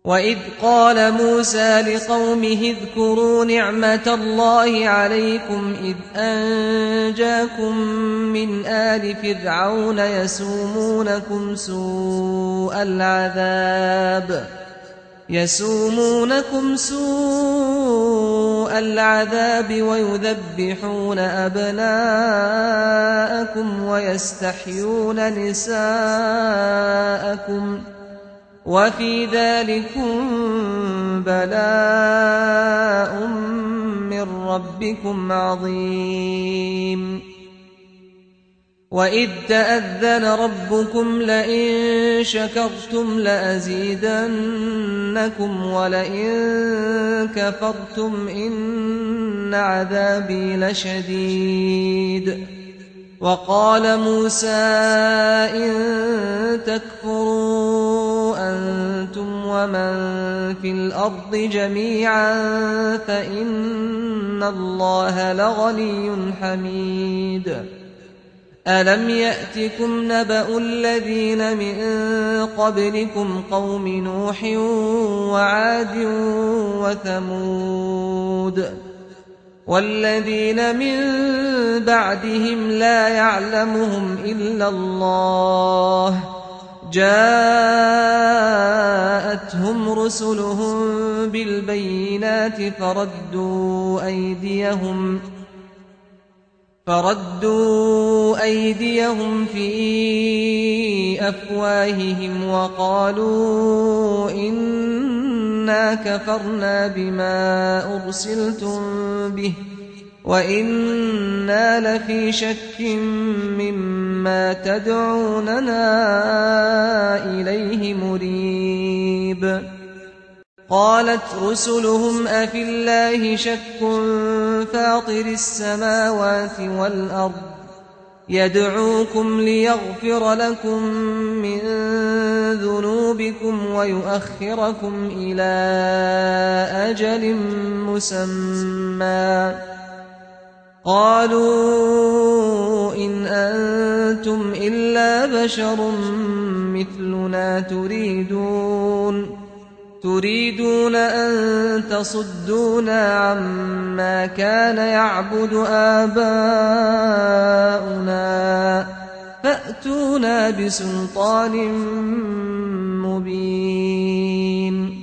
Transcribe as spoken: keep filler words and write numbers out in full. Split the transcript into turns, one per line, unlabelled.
وإذ قال موسى لقومه اذكروا نعمة الله عليكم إذ أنجاكم من آل فرعون يسومونكم سوء العذاب يسومونكم سوء العذاب ويذبحون أبناءكم ويستحيون نساءكم وفي ذلكم بلاء من ربكم عظيم وإذ تأذن ربكم لئن شكرتم لأزيدنكم ولئن كفرتم إن عذابي لشديد وقال موسى إن تكفروا أنتم ومن في الأرض جميعا فإن الله لغني حميد ألم يأتكم نبأ الذين من قبلكم قوم نوح وعاد وثمود والذين من بعدهم لا يعلمهم إلا الله جاءتهم رسلهم بالبينات فردوا أيديهم فردوا أيديهم في أفواههم وقالوا إنا كفرنا بما أرسلتم به وإنا لفي شك مما تدعوننا إليه مريب قالت رسلهم أفي الله شك فاطر السماوات والأرض يدعوكم ليغفر لكم من ذنوبكم ويؤخركم إلى أجل مسمى قالوا إن أنتم إلا بشر مثلنا تريدون تريدون أن تصدونا عما كان يعبد آباؤنا فأتونا بسلطان مبين